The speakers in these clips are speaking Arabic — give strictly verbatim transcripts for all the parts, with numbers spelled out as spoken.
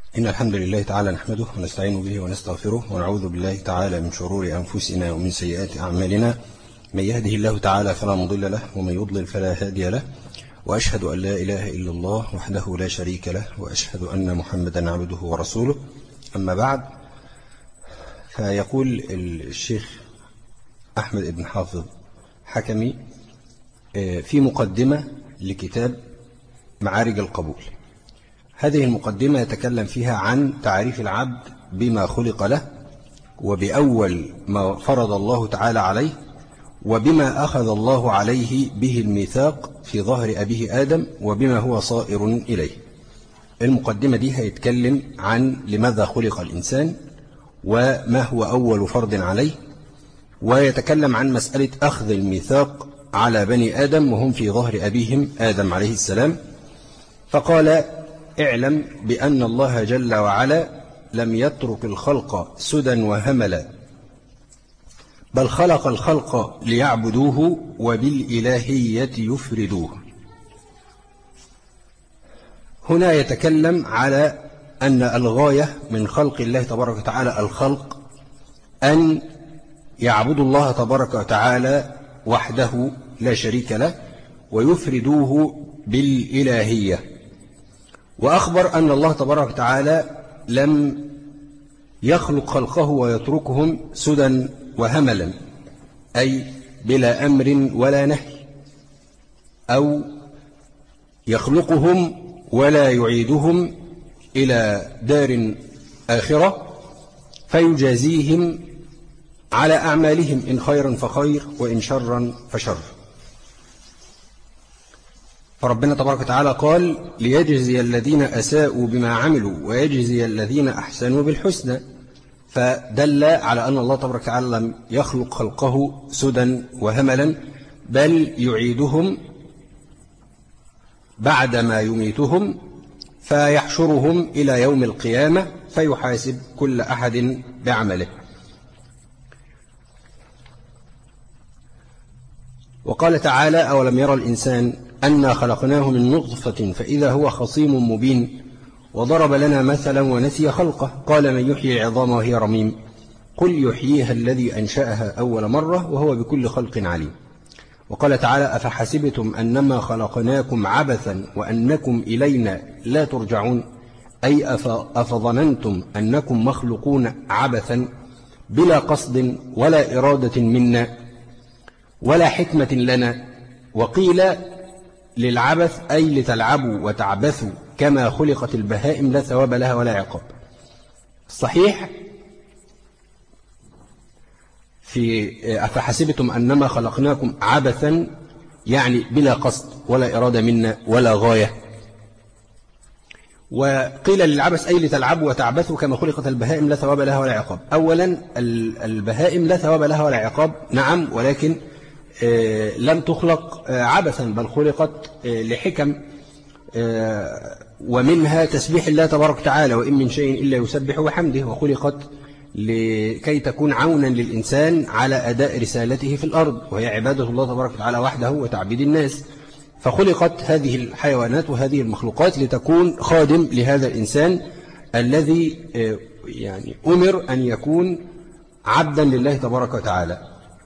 إن الحمد لله تعالى نحمده ونستعين به ونستغفره ونعوذ بالله تعالى من شرور أنفسنا ومن سيئات أعمالنا. من يهده الله تعالى فلا مضل له ومن يضلل فلا هادي له، وأشهد أن لا إله إلا الله وحده لا شريك له، وأشهد أن محمدا عبده ورسوله. أما بعد، فيقول الشيخ أحمد بن حافظ حكمي في مقدمة لكتاب معارج القبول. هذه المقدمة يتكلم فيها عن تعريف العبد بما خلق له، وبأول ما فرض الله تعالى عليه، وبما أخذ الله عليه به الميثاق في ظهر أبيه آدم، وبما هو صائر إليه. المقدمة دي هيتكلم عن لماذا خلق الإنسان، وما هو أول فرض عليه، ويتكلم عن مسألة أخذ الميثاق على بني آدم وهم في ظهر أبيهم آدم عليه السلام. فقال: اعلم بأن الله جل وعلا لم يترك الخلق سدى وهملا، بل خلق الخلق ليعبدوه وبالإلهية يفردوه. هنا يتكلم على أن الغاية من خلق الله تبارك وتعالى الخلق، أن يعبدوا الله تبارك وتعالى وحده لا شريك له، ويفردوه بالإلهية. وأخبر أن الله تبارك وتعالى لم يخلق خلقه ويتركهم سدى وهملا، أي بلا أمر ولا نهي، أو يخلقهم ولا يعيدهم إلى دار آخرة فيجازيهم على أعمالهم، إن خيرا فخير وإن شرا فشر. فربنا تبارك وتعالى قال: ليجزي الذين أساءوا بما عملوا ويجزي الذين أحسنوا بالحسنى. فدل على أن الله تبارك وتعالى لم يخلق خلقه سدى وهملا، بل يعيدهم بعدما يميتهم فيحشرهم إلى يوم القيامة فيحاسب كل أحد بعمله. وقال تعالى: أولم يرى الإنسان أنا خلقناه من نطفة فإذا هو خصيم مبين، وضرب لنا مثلا ونسي خلقه، قال: من يحيي العظام وهي رميم، قل يحييها الذي أنشأها أول مرة وهو بكل خلق عليم. وقال تعالى: أفحسبتم أنما خلقناكم عبثا وأنكم إلينا لا ترجعون، أي أفظننتم أنكم مخلوقون عبثا بلا قصد ولا إرادة منا ولا حكمة لنا. وقيل للعبث أي لتلعبوا وتعبثوا كما خلقت البهائم لا ثواب لها ولا عقاب. صحيح في أفحسبتم أنما خلقناكم عبثا، يعني بلا قصد ولا إرادة منا ولا غاية. وقيل للعبث أي لتلعبوا وتعبثوا كما خلقت البهائم لا ثواب لها ولا عقاب. أولا البهائم لا ثواب لها ولا عقاب، نعم، ولكن لم تخلق عبثا، بل خلقت لحكم، ومنها تسبيح الله تبارك وتعالى: وإن من شيء إلا يسبح بحمده. وخلقت لكي تكون عونا للإنسان على أداء رسالته في الأرض، وهي عبادة الله تبارك وتعالى وحده وتعبيد الناس. فخلقت هذه الحيوانات وهذه المخلوقات لتكون خادم لهذا الإنسان الذي يعني أمر أن يكون عبدا لله تبارك وتعالى.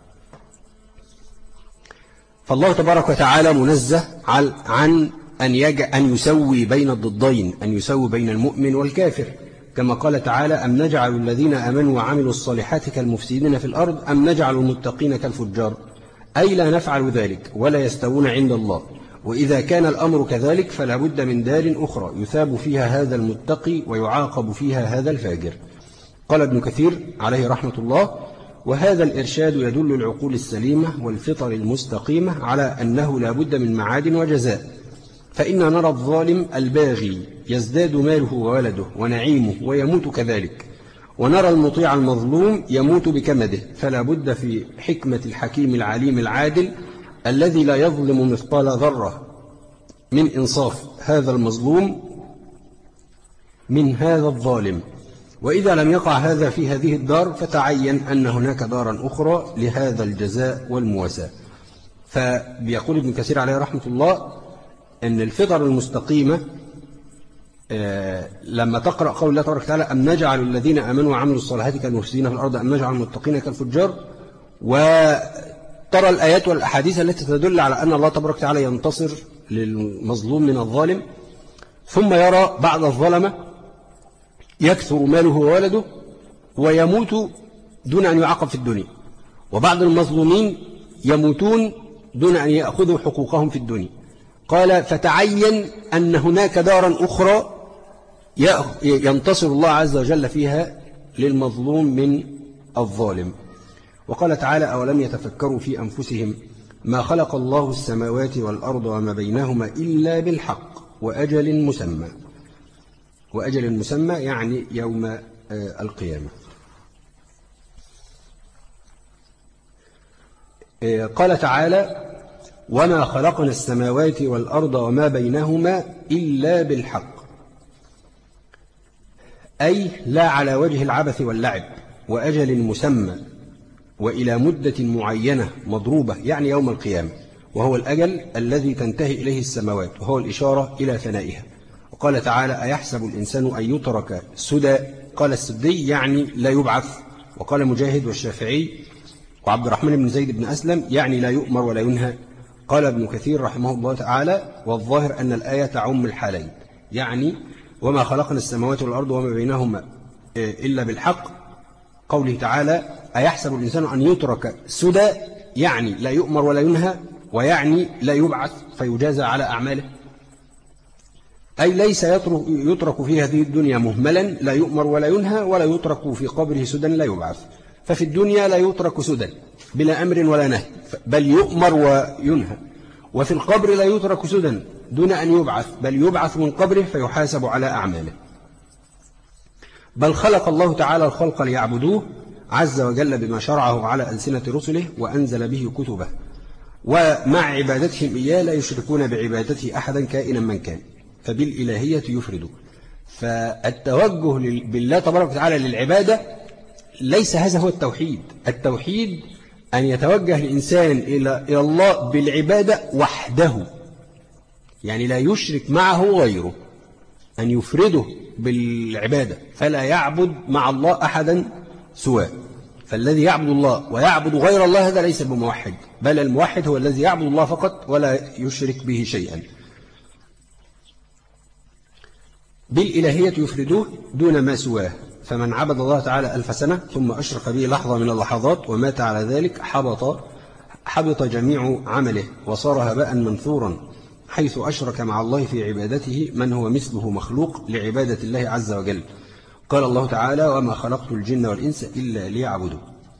فالله تبارك وتعالى منزه عن أن يجعل أن يسوي بين الضدين، أن يسوي بين المؤمن والكافر، كما قال تعالى: أم نجعل الذين آمنوا وعملوا الصالحات كالمفسدين في الأرض أم نجعل المتقين كالفجار، أي لا نفعل ذلك ولا يستوون عند الله. وإذا كان الأمر كذلك فلا بد من دار أخرى يثاب فيها هذا المتقي ويعاقب فيها هذا الفاجر. قال ابن كثير عليه رحمة الله: وهذا الإرشاد يدل العقول السليمة والفطر المستقيمة على أنه لا بد من معاد وجزاء. فإن نرى الظالم الباغي يزداد ماله وولده ونعيمه ويموت كذلك، ونرى المطيع المظلوم يموت بكمده. فلا بد في حكمة الحكيم العليم العادل الذي لا يظلم مثقال ذرة من إنصاف هذا المظلوم من هذا الظالم. وإذا لم يقع هذا في هذه الدار فتعين أن هناك دارا أخرى لهذا الجزاء والمواساة. فبيقول ابن كثير عليه رحمة الله أن الفطر المستقيمة لما تقرأ قول الله تبارك وتعالى أم نجعل الذين آمنوا وعملوا الصالحات كالمفسدين في الأرض أم نجعل المتقين كالفجار، وترى الآيات والأحاديث التي تدل على أن الله تبارك وتعالى ينتصر للمظلوم من الظالم، ثم يرى بعض الظلمة يكثر ماله وولده ويموت دون أن يعاقب في الدنيا، وبعض المظلومين يموتون دون أن يأخذوا حقوقهم في الدنيا. قال فتعين أن هناك دارا أخرى ينتصر الله عز وجل فيها للمظلوم من الظالم. وقال تعالى أولم يتفكروا في أنفسهم ما خلق الله السماوات والأرض وما بينهما إلا بالحق وأجل مسمى. وأجل مسمى يعني يوم القيامة. قال تعالى وما خلقنا السماوات والأرض وما بينهما إلا بالحق، أي لا على وجه العبث واللعب، وأجل مسمى وإلى مدة معينة مضروبة يعني يوم القيامة، وهو الأجل الذي تنتهي إليه السماوات، وهو الإشارة إلى فنائها. وقال تعالى أيحسب الإنسان أن يترك سدى، قال السدي يعني لا يبعث، وقال مجاهد والشافعي وعبد الرحمن بن زيد بن أسلم يعني لا يؤمر ولا ينهى. قال ابن كثير رحمه الله تعالى والظاهر أن الآية تعم الحالين، يعني وما خلقنا السماوات والأرض وما بينهما إلا بالحق، قوله تعالى أيحسب الإنسان أن يترك سدى يعني لا يؤمر ولا ينهى، ويعني لا يبعث فيجازى على أعماله، أي ليس يترك في هذه الدنيا مهملا لا يؤمر ولا ينهى، ولا يترك في قبره سدى لا يبعث. ففي الدنيا لا يترك سدى بلا أمر ولا نهي، بل يؤمر وينهى، وفي القبر لا يترك سدى دون أن يبعث، بل يبعث من قبره فيحاسب على أعماله. بل خلق الله تعالى الخلق ليعبدوه عز وجل بما شرعه على ألسنة رسله وأنزل به كتبه، ومع عبادتهم إياه لا يشركون بعبادته أحدا كائنا من كان، فبالإلهية يفردوا. فالتوجه بالله تبارك وتعالى للعبادة ليس هذا هو التوحيد. التوحيد أن يتوجه الإنسان إلى الله بالعبادة وحده، يعني لا يشرك معه غيره، أن يفرده بالعبادة فلا يعبد مع الله أحدا سواه. فالذي يعبد الله ويعبد غير الله هذا ليس بموحد، بل الموحد هو الذي يعبد الله فقط ولا يشرك به شيئا. بالإلهية يفردوه دون ما سواه، فمن عبد الله تعالى ألف سنة ثم أشرك به لحظة من اللحظات ومات على ذلك حبط حبط جميع عمله وصار هباء منثورا، حيث أشرك مع الله في عبادته من هو مثله مخلوق لعبادة الله عز وجل. قال الله تعالى وما خلقت الجن والإنس إلا ليعبدوا.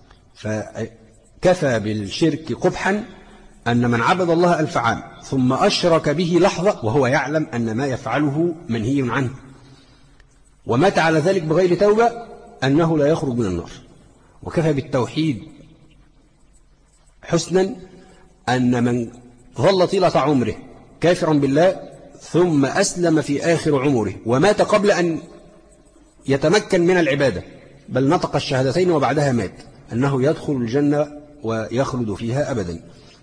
فكفى بالشرك قبحا أن من عبد الله ألف عام ثم أشرك به لحظة وهو يعلم أن ما يفعله منهي عنه، ومات على ذلك بغير توبة، أنه لا يخرج من النار. وكفى بالتوحيد حسنا أن من ظل طيلة عمره كافرا بالله ثم أسلم في آخر عمره ومات قبل أن يتمكن من العبادة، بل نطق الشهادتين وبعدها مات، أنه يدخل الجنة ويخلد فيها أبدا.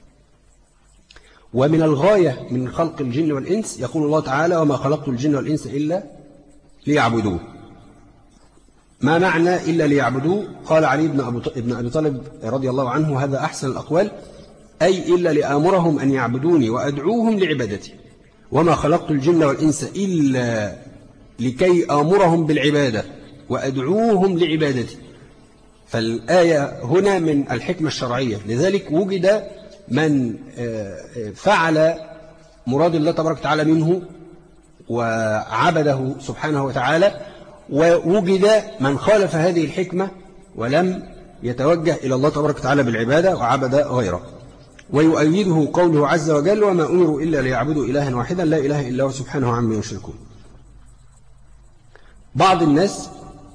ومن الغاية من خلق الجن والإنس يقول الله تعالى وما خلقت الجن والإنس إلا ليعبدوه. ما معنى إلا ليعبدوه؟ قال علي بن أبي طالب رضي الله عنه هذا أحسن الأقوال، أي إلا لآمرهم أن يعبدوني وأدعوهم لعبادتي، وما خلقت الجن والإنس إلا لكي آمرهم بالعبادة وأدعوهم لعبادتي. فالآية هنا من الحكمة الشرعية، لذلك وجد من فعل مراد الله تبارك وتعالى منه وعبده سبحانه وتعالى، ووجد من خالف هذه الحكمة ولم يتوجه إلى الله تبارك وتعالى بالعبادة وعبد غيره. ويؤيده قوله عز وجل وما أمروا إلا ليعبدوا إلها واحدا لا إله إلا هو سبحانه عما يشركون. بعض الناس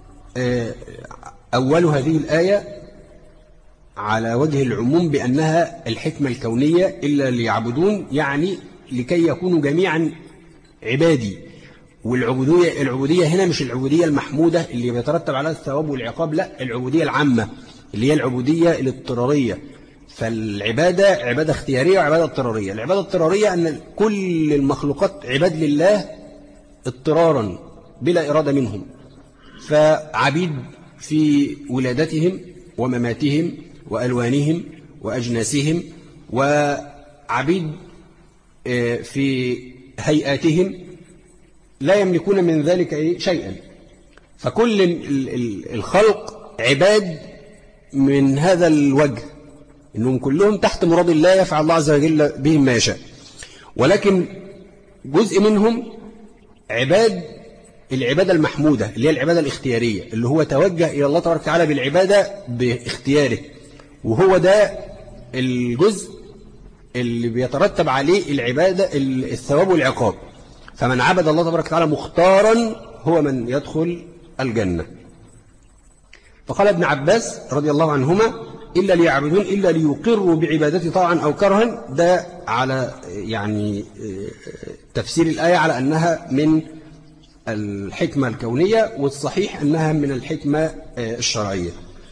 أول هذه الآية على وجه العموم بأنها الحكمة الكونية إلا ليعبدون، يعني لكي يكونوا جميعا عبادي. والعبودية العبودية هنا مش العبودية المحمودة اللي بيترتب عليها الثواب والعقاب، لا، العبودية العامة اللي هي العبودية الاضطرارية. فالعبادة عبادة اختيارية وعبادة اضطرارية. العبادة الاضطرارية أن كل المخلوقات عباد لله اضطرارا بلا إرادة منهم، فعبيد في ولادتهم ومماتهم وألوانهم وأجناسهم، وعبيد في هيئاتهم لا يملكون من ذلك شيئا. فكل الخلق عباد من هذا الوجه، إنهم كلهم تحت مراد الله، يفعل الله عز وجل بهم ما يشاء. ولكن جزء منهم عباد العبادة المحمودة اللي هي العبادة الاختيارية، اللي هو توجه إلى الله تبارك وتعالى بالعبادة باختياره، وهو ده الجزء اللي بيترتب عليه العبادة الثواب والعقاب. فمن عبد الله تبارك وتعالى مختارا هو من يدخل الجنة. فقال ابن عباس رضي الله عنهما: إلا ليعبدون إلا ليقروا بعبادتي طوعا أو كرها. ده على يعني تفسير الآية على أنها من الحكمة الكونية، والصحيح أنها من الحكمة الشرعية.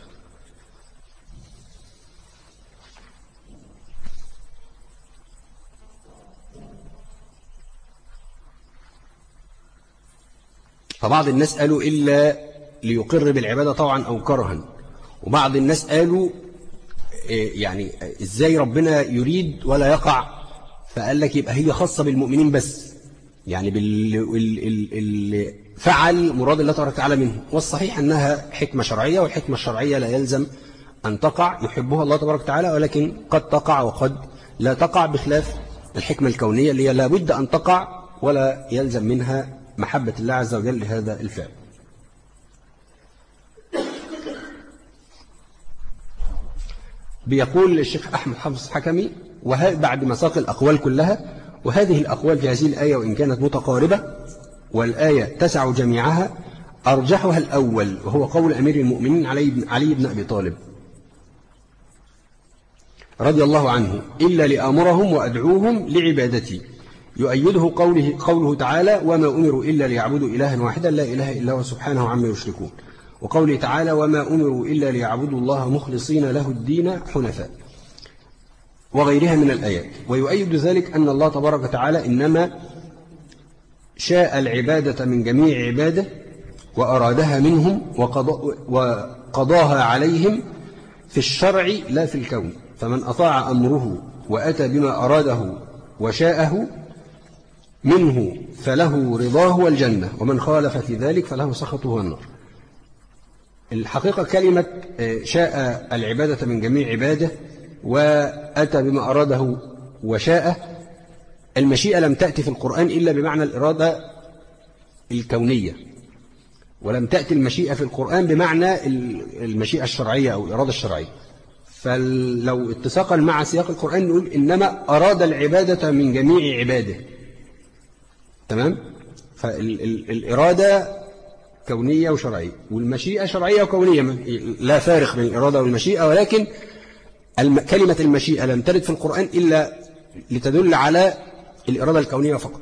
فبعض الناس قالوا إلا ليقر بالعبادة طوعا أو كرها، وبعض الناس قالوا يعني إزاي ربنا يريد ولا يقع، فقال لك يبقى هي خاصة بالمؤمنين بس، يعني باللي فعل مراد الله تبارك وتعالى منه. والصحيح أنها حكمة شرعية، والحكمة الشرعية لا يلزم أن تقع، يحبها الله تبارك وتعالى، ولكن قد تقع وقد لا تقع، بخلاف الحكمة الكونية اللي هي لا بد أن تقع ولا يلزم منها محبة الله عز وجل لهذا الفعل. بيقول الشيخ أحمد حافظ حكمي بعد ما ساق الأقوال كلها: وهذه الأقوال في هذه الآية وإن كانت متقاربة والآية تسع جميعها، أرجحها الأول، وهو قول أمير المؤمنين علي بن أبي طالب رضي الله عنه: إلا لآمرهم وأدعوهم لعبادتي. يؤيده قوله, قوله تعالى: وما أمروا إلا ليعبدوا إلها واحدا لا إله إلا هو سبحانه عما يشركون. وقوله تعالى: وما أمروا إلا ليعبدوا الله مخلصين له الدين حنفاء، وغيرها من الآيات. ويؤيد ذلك أن الله تبارك وتعالى إنما شاء العبادة من جميع عباده وأرادها منهم وقضاها عليهم في الشرع لا في الكون. فمن أطاع أمره وأتى بما أراده وشاءه منه فله رضاه والجنة، ومن خالف في ذلك فله سخطه والنار. الحقيقة كلمة شاء العبادة من جميع عباده وأتى بما أراده وشاءه، المشيئة لم تأتي في القرآن إلا بمعنى الإرادة الكونية، ولم تأتي المشيئة في القرآن بمعنى المشيئة الشرعية أو الإرادة الشرعية. فلو اتساقا مع سياق القرآن نقول إنما أراد العبادة من جميع عباده. تمام؟ فالإرادة كونية وشرعية، والمشيئة شرعية وكونية، لا فارق بين الإرادة والمشيئة، ولكن كلمة المشيئة لم ترد في القرآن إلا لتدل على الإرادة الكونية فقط.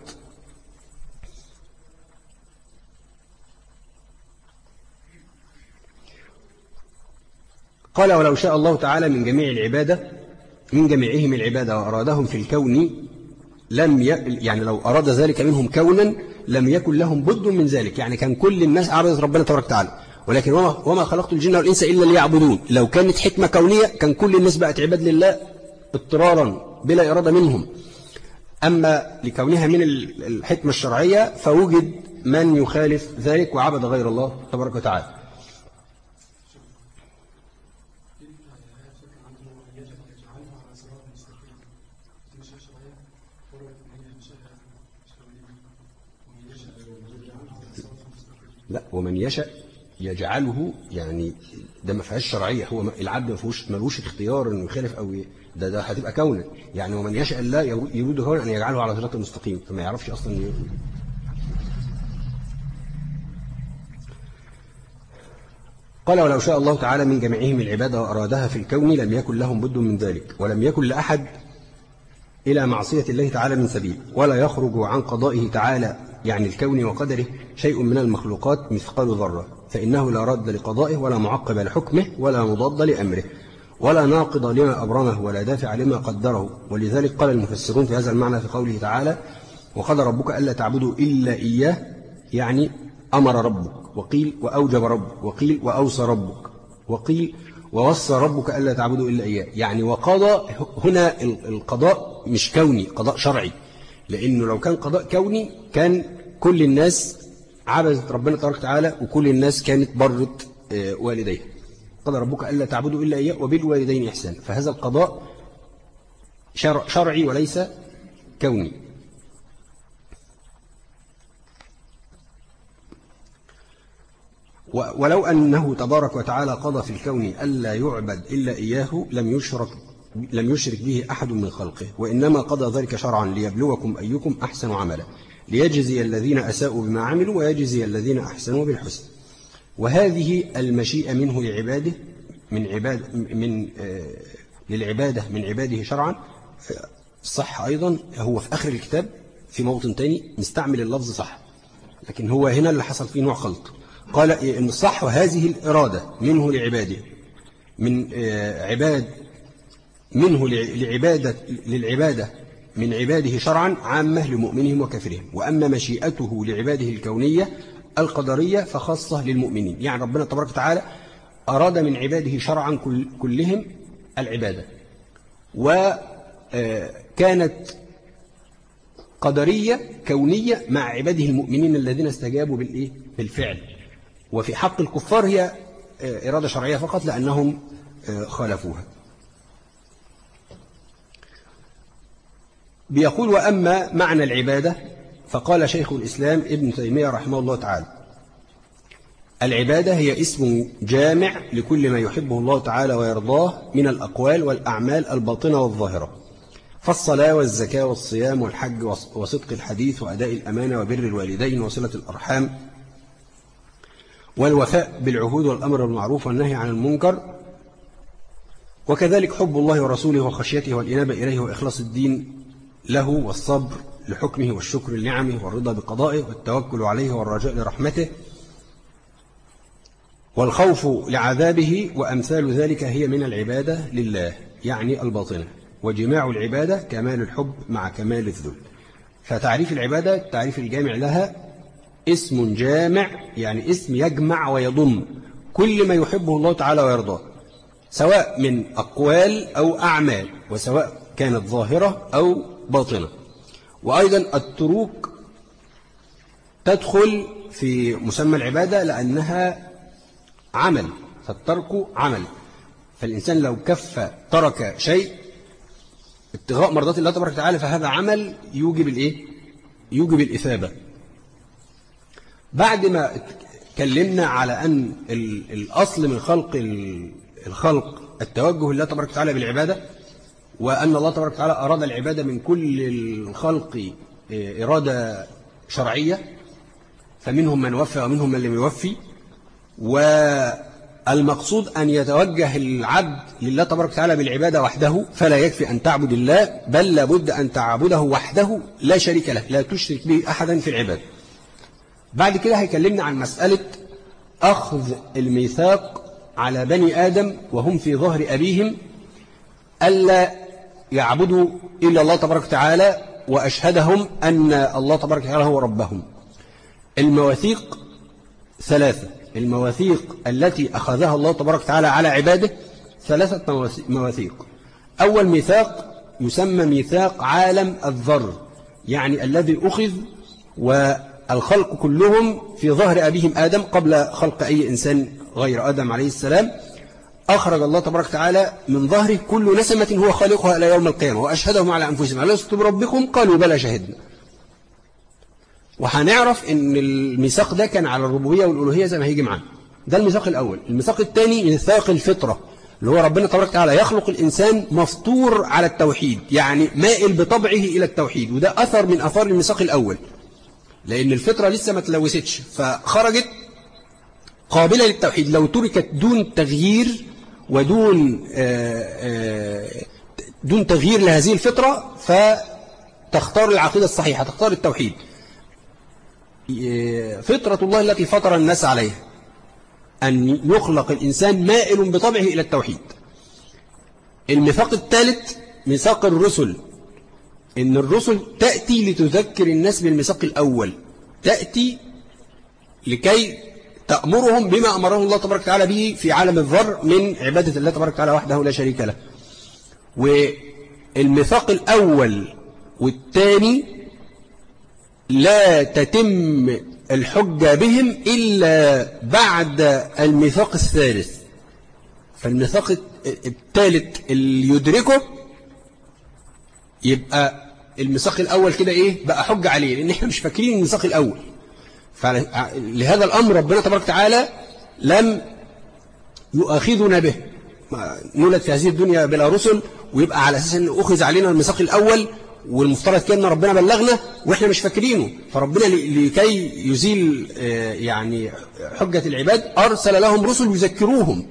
قال: ولو شاء الله تعالى من جميع العبادة من جميعهم العبادة وأرادهم في الكون لم ي... يعني لو أراد ذلك منهم كونا لم يكن لهم بد من ذلك، يعني كان كل الناس عبدت ربنا تبارك وتعالى، ولكن وما, وما خلقت الجن والإنس إلا ليعبدون. لو كانت حكمة كونية كان كل الناس بقت عباد لله اضطرارا بلا إرادة منهم. أما لكونها من الحكمة الشرعية فوجد من يخالف ذلك وعبد غير الله تبارك وتعالى. لا، ومن يشاء يجعله، يعني ده ما فيهاش شرعيه، هو العبد ما فيهوش ملوش اختيار انه يخالف او ده ده هتبقى كونا، يعني ومن يشاء الله يريد كونا ان يجعله على صراط مستقيم، فما يعرفش اصلا ي... قال: ولو شاء الله تعالى من جميعهم العبادة وأرادها في الكون لم يكن لهم بد من ذلك، ولم يكن لأحد إلى معصية الله تعالى من سبيل، ولا يخرج عن قضائه تعالى يعني الكون وقدره شيء من المخلوقات مثقال ذرة، فإنه لا رد لقضائه ولا معقب لحكمه ولا مضاد لأمره ولا ناقض لما أبرمه ولا دافع لما قدره. ولذلك قال المفسرون في هذا المعنى في قوله تعالى: وقضى ربك ألا تعبدوا إلا إياه، يعني أمر ربك، وقيل وأوجب ربك، وقيل وأوصى ربك، وقيل ووصى ربك ألا تعبدوا إلا إياه. يعني وقضى هنا القضاء مش كوني، قضاء شرعي، لأنه لو كان قضاء كوني كان كل الناس عبدت ربنا تبارك وتعالى وكل الناس كانت برت والديها. قضى ربك ألا تعبدوا إلا إياه وبالوالدين إحسانا. فهذا القضاء شرع شرعي وليس كوني. ولو أنه تبارك وتعالى قضى في الكون ألا يعبد إلا إياه لم يشرك لم يشرك به أحد من خلقه، وإنما قضى ذلك شرعا ليبلوكم أيكم أحسن عملا، ليجزي الذين أساءوا بما عملوا ويجزي الذين أحسنوا بالحسن. وهذه المشيئة منه لعباده من عباد من آه للعبادة من عباده شرعا صح. أيضا هو في آخر الكتاب في موطن تاني مستعمل اللفظ صح، لكن هو هنا اللي حصل فيه نوع خلط. قال إن الصح وهذه الإرادة منه لعباده من آه عباد منه لعبادة للعبادة من عباده شرعا عامة لمؤمنهم وكافرهم. وأما مشيئته لعباده الكونية القدرية فخاصة للمؤمنين. يعني ربنا تبارك وتعالى أراد من عباده شرعا كل كلهم العبادة، وكانت قدرية كونية مع عباده المؤمنين الذين استجابوا بالإيه؟ بالفعل. وفي حق الكفار هي إرادة شرعية فقط لأنهم خالفوها. بيقول وأما معنى العبادة فقال شيخ الإسلام ابن تيمية رحمه الله تعالى: العبادة هي اسم جامع لكل ما يحبه الله تعالى ويرضاه من الأقوال والأعمال الباطنة والظاهرة، فالصلاة والزكاة والصيام والحج وصدق الحديث وأداء الأمانة وبر الوالدين وصلة الأرحام والوفاء بالعهود والأمر بالمعروف والنهي عن المنكر، وكذلك حب الله ورسوله وخشيته والإنابة إليه وإخلاص الدين له والصبر لحكمه والشكر لنعمه والرضا بقضائه والتوكل عليه والرجاء لرحمته والخوف لعذابه وأمثال ذلك هي من العبادة لله يعني الباطنة. وجماع العبادة كمال الحب مع كمال الذل. فتعريف العبادة التعريف الجامع لها اسم جامع، يعني اسم يجمع ويضم كل ما يحبه الله تعالى ويرضاه، سواء من أقوال أو أعمال، وسواء كانت ظاهرة أو باطنة. وأيضا التروك تدخل في مسمى العبادة لأنها عمل، فالترك عمل. فالإنسان لو كف ترك شيء ابتغاء مرضات الله تبارك وتعالى فهذا عمل يوجب الإيه؟ يوجب الإثابة. بعد ما اتكلمنا على أن الأصل من خلق الخلق التوجه لله تبارك وتعالى بالعبادة، وأن الله تبارك وتعالى أراد العبادة من كل الخلق إرادة شرعية، فمنهم من وفى ومنهم من لم يوفي، والمقصود أن يتوجه العبد لله تبارك وتعالى بالعبادة وحده، فلا يكفي أن تعبد الله بل لابد أن تعبده وحده لا شريك له، لا تشرك به أحدا في العبادة. بعد كده هيكلمنا عن مسألة أخذ الميثاق على بني آدم وهم في ظهر أبيهم ألا يعبدوا إلا الله تبارك وتعالى، وأشهدهم أن الله تبارك وتعالى هو ربهم. المواثيق ثلاثة. المواثيق التي أخذها الله تبارك وتعالى على عباده ثلاثة مواثيق. أول ميثاق يسمى ميثاق عالم الذر، يعني الذي أخذ والخلق كلهم في ظهر أبيهم آدم قبل خلق أي إنسان غير آدم عليه السلام. أخرج الله تبارك وتعالى من ظهره كل نسمة هو خالقها إلى يوم القيامة، وأشهدهم على أنفسهم ألست بربكم قالوا بلى شهدنا. وهنعرف إن الميثاق ده كان على الربوبية والألوهية زي ما هيجي معانا. ده الميثاق الأول. الميثاق الثاني ميثاق الفطرة، اللي هو ربنا تبارك وتعالى يخلق الإنسان مفطور على التوحيد، يعني مائل بطبعه إلى التوحيد، وده أثر من أثار الميثاق الأول، لأن الفطرة لسه ما تلوثتش فخرجت قابلة للتوحيد. لو تركت دون تغيير ودون آآ آآ دون تغيير لهذه الفطرة فتختار العقيدة الصحيحة، تختار التوحيد. فطرة الله التي فطر الناس عليها أن يخلق الإنسان مائل بطبعه إلى التوحيد. الميثاق الثالث ميثاق الرسل، إن الرسل تأتي لتذكر الناس بالميثاق الأول، تأتي لكي تأمرهم بما أمرهم الله تبارك وتعالى به في عالم الذر من عبادة الله تبارك وتعالى وحده لا شريك له. والميثاق الأول والثاني لا تتم الحجة بهم إلا بعد الميثاق الثالث. فالميثاق الثالث اللي يدركه يبقى الميثاق الأول كده إيه بقى حجة عليه، لأن إحنا مش فاكرين الميثاق الأول. فلهذا الأمر ربنا تبارك وتعالى لم يؤاخذنا به. نولد في هذه الدنيا بلا رسل، ويبقى على أساس أن أخذ علينا الميثاق الأول، والمفترض كأن ربنا بلغنا وإحنا مش فاكرينه. فربنا لكي يزيل يعني حجة العباد أرسل لهم رسل يذكروهم.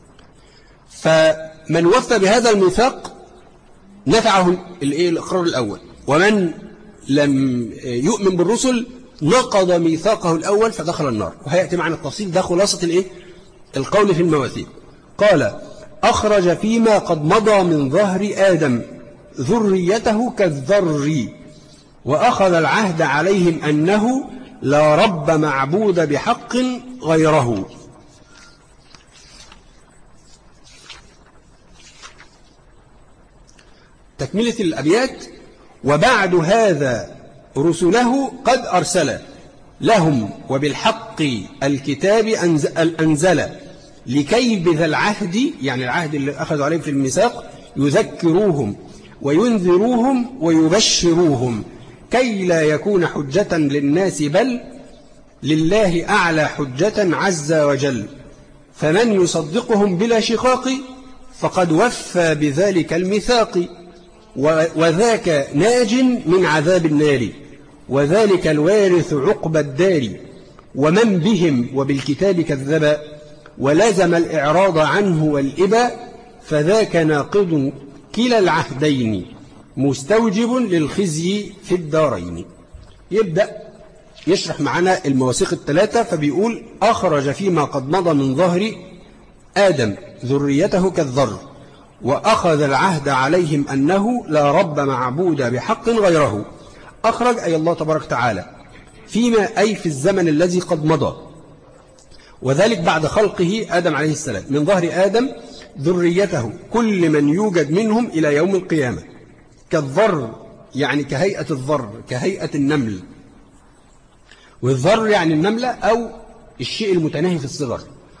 فمن وفى بهذا الميثاق نفعه الإقرار الأول، ومن لم يؤمن بالرسل نقض ميثاقه الأول فدخل النار. وهيأتي معنا التفصيل، ده خلاصة الإيه؟ القول في المواثيق. قال: أخرج فيما قد مضى من ظهر آدم ذريته كالذر، وأخذ العهد عليهم أنه لا رب معبود بحق غيره. تكملة الأبيات: وبعد هذا رسله قد أرسل لهم وبالحق الكتاب أنزل لكي بذا العهد، يعني العهد اللي أخذوا عليهم في الميثاق، يذكروهم وينذروهم ويبشروهم كي لا يكون حجة للناس بل لله أعلى حجة عز وجل. فمن يصدقهم بلا شقاق فقد وفى بذلك الميثاق، وذاك ناج من عذاب النار، وذلك الوارث عقبى الدار. ومن بهم وبالكتاب كذب ولزم الإعراض عنه والإباء فذاك ناقض كلا العهدين مستوجب للخزي في الدارين. يبدأ يشرح معنا المواثيق الثلاثة، فبيقول: أخرج فيما قد مضى من ظهر آدم ذريته كالذر، وأخذ العهد عليهم أنه لا رب معبود بحق غيره. أخرج أي الله تبارك وتعالى فيما أي في الزمن الذي قد مضى، وذلك بعد خلقه آدم عليه السلام، من ظهر آدم ذريته كل من يوجد منهم إلى يوم القيامة كالذر، يعني كهيئة الذر، كهيئة النمل. والذر يعني النملة أو الشيء المتناهي في الصغر.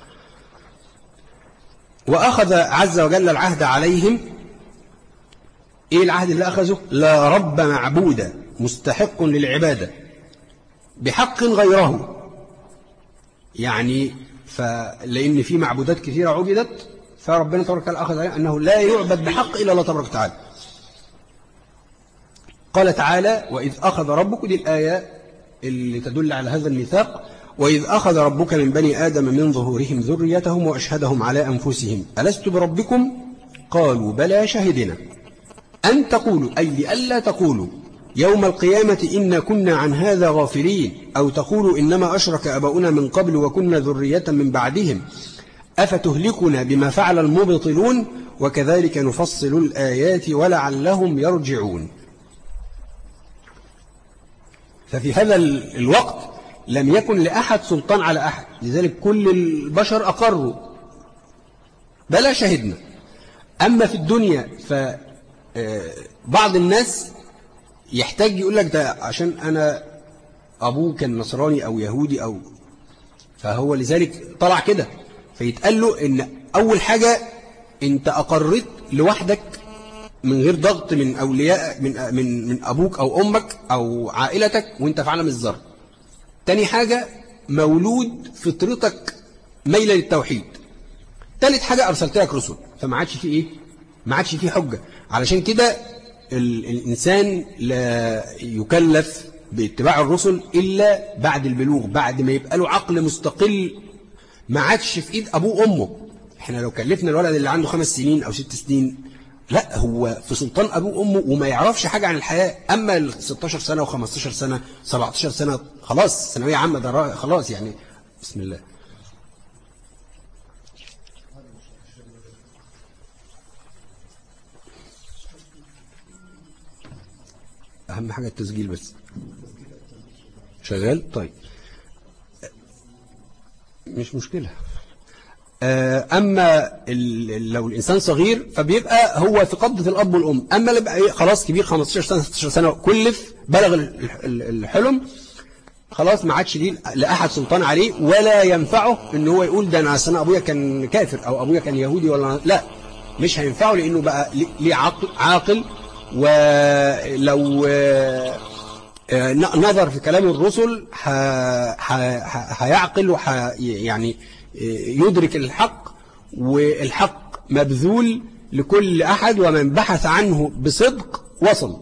وأخذ عز وجل العهد عليهم. إيه العهد اللي أخذه؟ لا رب معبود مستحق للعبادة بحق غيره، يعني فلأن في معبودات كثيرة عبدت، فربنا تبارك وتعالى أخذ عليه أنه لا يعبد بحق إلا الله تبارك وتعالى. قال تعالى: وإذ أخذ ربك، دي الآية اللي تدل على هذا الميثاق: وإذ أخذ ربك من بني آدم من ظهورهم ذريتهم وأشهدهم على أنفسهم ألست بربكم قالوا بلى شهدنا أن تقولوا، أي لئلا تقولوا يوم القيامة إنا كنا عن هذا غافلين، أو تقولوا إنما أشرك أباؤنا من قبل وكنا ذرية من بعدهم أفتهلكنا بما فعل المبطلون وكذلك نفصل الآيات ولعلهم يرجعون. ففي هذا الوقت لم يكن لأحد سلطان على أحد، لذلك كل البشر أقروا بلا شهدنا. أما في الدنيا فبعض الناس يحتاج يقول لك ده عشان أنا أبوه كان نصراني أو يهودي، أو فهو لذلك طلع كده، فيتقال له إن أول حاجة أنت أقرت لوحدك من غير ضغط من أولياء من من من أبوك أو أمك أو عائلتك وأنت في عالم الذر. تاني حاجة مولود فطرتك ميلة للتوحيد. تالت حاجة أرسلت لك رسل، فما عادش فيه إيه؟ ما عادش فيه حجة. علشان كده الإنسان لا يكلف باتباع الرسل إلا بعد البلوغ، بعد ما يبقى له عقل مستقل ما عادش في إيد أبوه وأمه. إحنا لو كلفنا الولد اللي عنده خمس سنين أو ست سنين، لا، هو في سلطان أبوه وأمه وما يعرفش حاجة عن الحياة. أما ال ستاشر سنة وخمستاشر سنة سبعتاشر سنة خلاص ثانوية عامة، ده خلاص يعني. بسم الله. أهم حاجة التسجيل بس. شغال؟ طيب. مش مشكلة. أما لو الإنسان صغير فبيبقى هو في قبضة الأب والأم. أما اللي بقى خلاص كبير خمستاشر سنة ستاشر سنة كلف بلغ الحلم خلاص ما عادش ليه لأحد سلطان عليه ولا ينفعه إن هو يقول ده أنا أصل أبويا كان كافر أو أبويا كان يهودي ولا لا، مش هينفعه لأنه بقى ليه عقل, عاقل. ولو نظر في كلام الرسل هيعقل وح يعني يدرك الحق، والحق مبذول لكل أحد ومن بحث عنه بصدق وصل.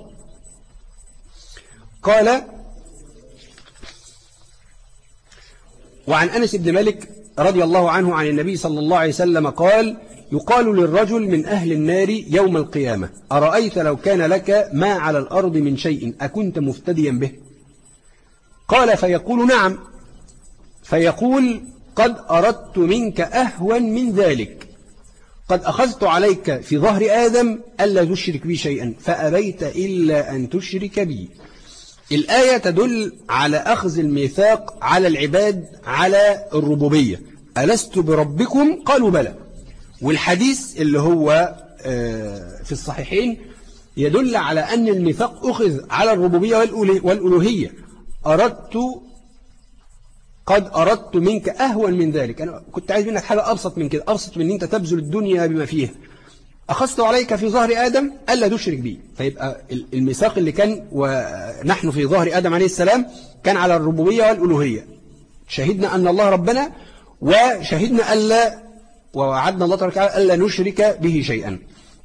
قال: وعن أنس بن مالك رضي الله عنه عن النبي صلى الله عليه وسلم قال: يقال للرجل من أهل النار يوم القيامة: أرأيت لو كان لك ما على الأرض من شيء أكنت مفتديا به؟ قال: فيقول: نعم. فيقول: قد أردت منك أهون من ذلك، قد أخذت عليك في ظهر آدم ألا تشرك بي شيئا فأبيت إلا أن تشرك بي. الآية تدل على أخذ الميثاق على العباد على الربوبية. ألست بربكم؟ قالوا بلى. والحديث اللي هو في الصحيحين يدل على أن الميثاق أخذ على الربوبية والألوهية. أردت قد أردت منك أهون من ذلك، أنا كنت عايز منك حاجة أبسط من كده، أبسط من أن أنت تبذل الدنيا بما فيها. أخذت عليك في ظهر آدم ألا تشرك بي. فيبقى الميثاق اللي كان ونحن في ظهر آدم عليه السلام كان على الربوبية والألوهية. شهدنا أن الله ربنا، وشهدنا ألا ووعدنا الله تعالى ألا نشرك به شيئا.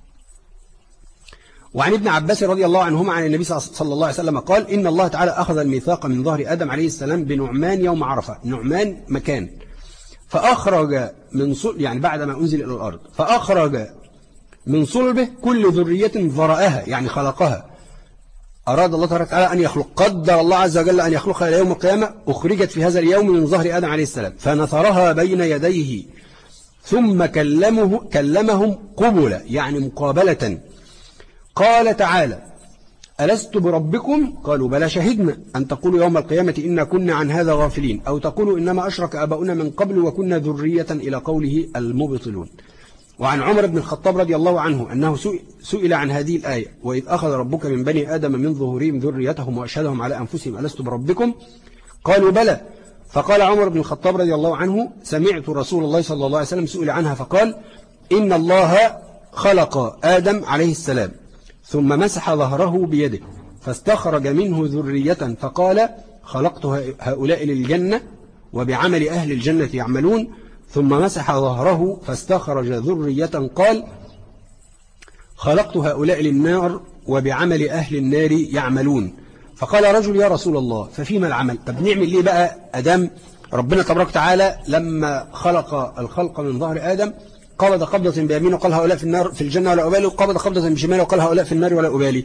وعن ابن عباس رضي الله عنهما عن النبي صلى الله عليه وسلم قال: إن الله تعالى أخذ الميثاق من ظهر آدم عليه السلام بنعمان يوم عرفة. نعمان مكان. فأخرج من صلب، يعني بعد ما أنزل إلى الأرض، فأخرج من صلبه كل ذرية ذرأها، يعني خلقها. أراد الله تعالى أن يخلق، قدر الله عز وجل أن يخلقها إلى يوم القيامة، أخرجت في هذا اليوم من ظهر آدم عليه السلام، فنثرها بين يديه ثم كلمه كلمهم قبلا، يعني مقابلة. قال تعالى: ألست بربكم؟ قالوا بلى شهدنا أن تقولوا يوم القيامة إنا كنا عن هذا غافلين، أو تقولوا إنما أشرك آباؤنا من قبل وكنا ذرية، إلى قوله المبطلون. وعن عمر بن الخطاب رضي الله عنه أنه سئل عن هذه الآية: وإذ أخذ ربك من بني آدم من ظهورهم ذريتهم وأشهدهم على أنفسهم ألست بربكم؟ قالوا بلى. فقال عمر بن الخطاب رضي الله عنه: سمعت رسول الله صلى الله عليه وسلم سئل عنها فقال: إن الله خلق آدم عليه السلام ثم مسح ظهره بيده فاستخرج منه ذرية فقال: خلقت هؤلاء للجنة وبعمل أهل الجنة يعملون، ثم مسح ظهره فاستخرج ذرية قال: خلقت هؤلاء للنار وبعمل أهل النار يعملون. فقال رجل: يا رسول الله ففيما العمل؟ طب نعمل ليه بقى أدام ربنا تبارك وتعالى لما خلق الخلق من ظهر آدم قبض قبضة بيمينه وقال هؤلاء في النار في الجنة ولا أبالي، وقبض قبضة بشماله وقال هؤلاء في النار ولا أبالي.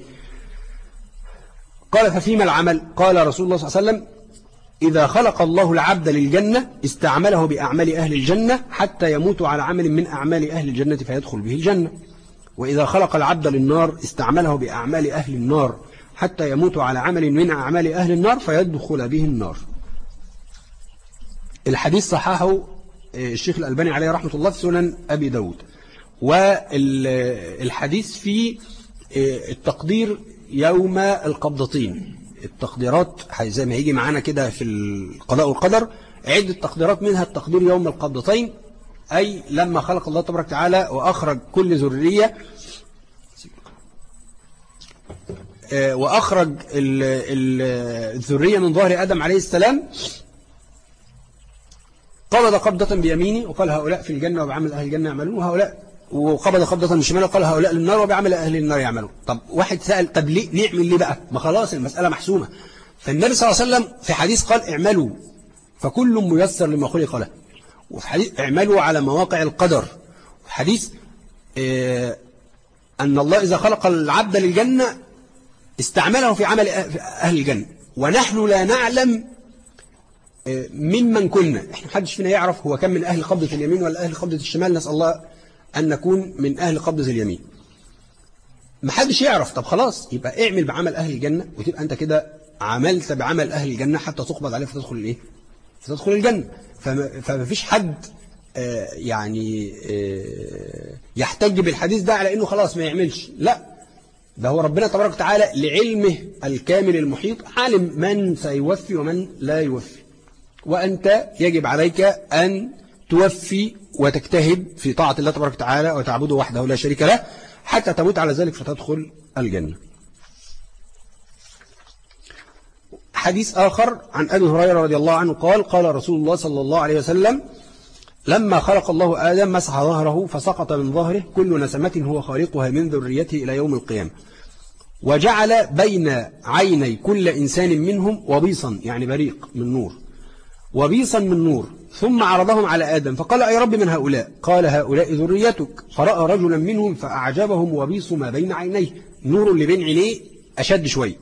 قال: ففيما العمل؟ قال رسول الله صلى الله عليه وسلم: إذا خلق الله العبد للجنة استعمله بأعمال أهل الجنة حتى يموت على عمل من أعمال أهل الجنة فيدخل به الجنة، وإذا خلق العبد للنار استعمله بأعمال أهل النار حتى يموت على عمل من أعمال أهل النار فيدخل به النار. الحديث صححه الشيخ الألباني عليه رحمة الله في سنن أبي داود. والحديث في التقدير يوم القبضتين، التقديرات زي ما هيجي معانا كده في القضاء والقدر عدة تقديرات، منها التقدير يوم القبضتين، أي لما خلق الله تبارك وتعالى وأخرج كل ذرية وأخرج الذرية من ظهر آدم عليه السلام قبض قبضة بيمينه وقال هؤلاء في الجنة وبعمل أهل الجنة يعملون، وهؤلاء وقبض قبضة بشماله وقال هؤلاء للنار وبعمل أهل النار يعملون. طب واحد سأل: طب ليه نعمل ليه بقى؟ ما خلاص المسألة محسومة. فالنبي صلى الله عليه وسلم في حديث قال: اعملوا فكل ميسر لما خلق له، وفي حديث اعملوا على مواقع القدر، وفي حديث اه أن الله إذا خلق العبد للجنة استعمله في عمل أهل الجنة، ونحن لا نعلم ممن كنا، احنا محدش فينا يعرف هو كان من أهل قبضة اليمين ولا أهل قبضة الشمال، نسأل الله أن نكون من أهل قبضة اليمين. محدش يعرف. طب خلاص يبقى اعمل بعمل أهل الجنة وتبقى أنت كده عملت بعمل أهل الجنة حتى تقبض عليه فتدخل الإيه؟ فتدخل الجنة. فما فيش حد يعني يحتج بالحديث ده على أنه خلاص ما يعملش، لا، ده هو ربنا تبارك وتعالى لعلمه الكامل المحيط عالم من سيوفي ومن لا يوفي، وأنت يجب عليك أن توفي وتجتهد في طاعة الله تبارك وتعالى وتعبده وحده لا شريك له حتى تموت على ذلك فتدخل الجنة. حديث آخر عن أبي هريرة رضي الله عنه قال قال رسول الله صلى الله عليه وسلم لما خلق الله آدم مسح ظهره فسقط من ظهره كل نسمة هو خالقها من ذريته إلى يوم القيامة، وجعل بين عيني كل إنسان منهم وبيصا يعني بريق من نور وبيصا من نور، ثم عرضهم على آدم فقال أي رب من هؤلاء؟ قال هؤلاء ذريتك، فرأى رجلا منهم فأعجبهم وبيص ما بين عينيه، نور اللي بين عينيه أشد شوي،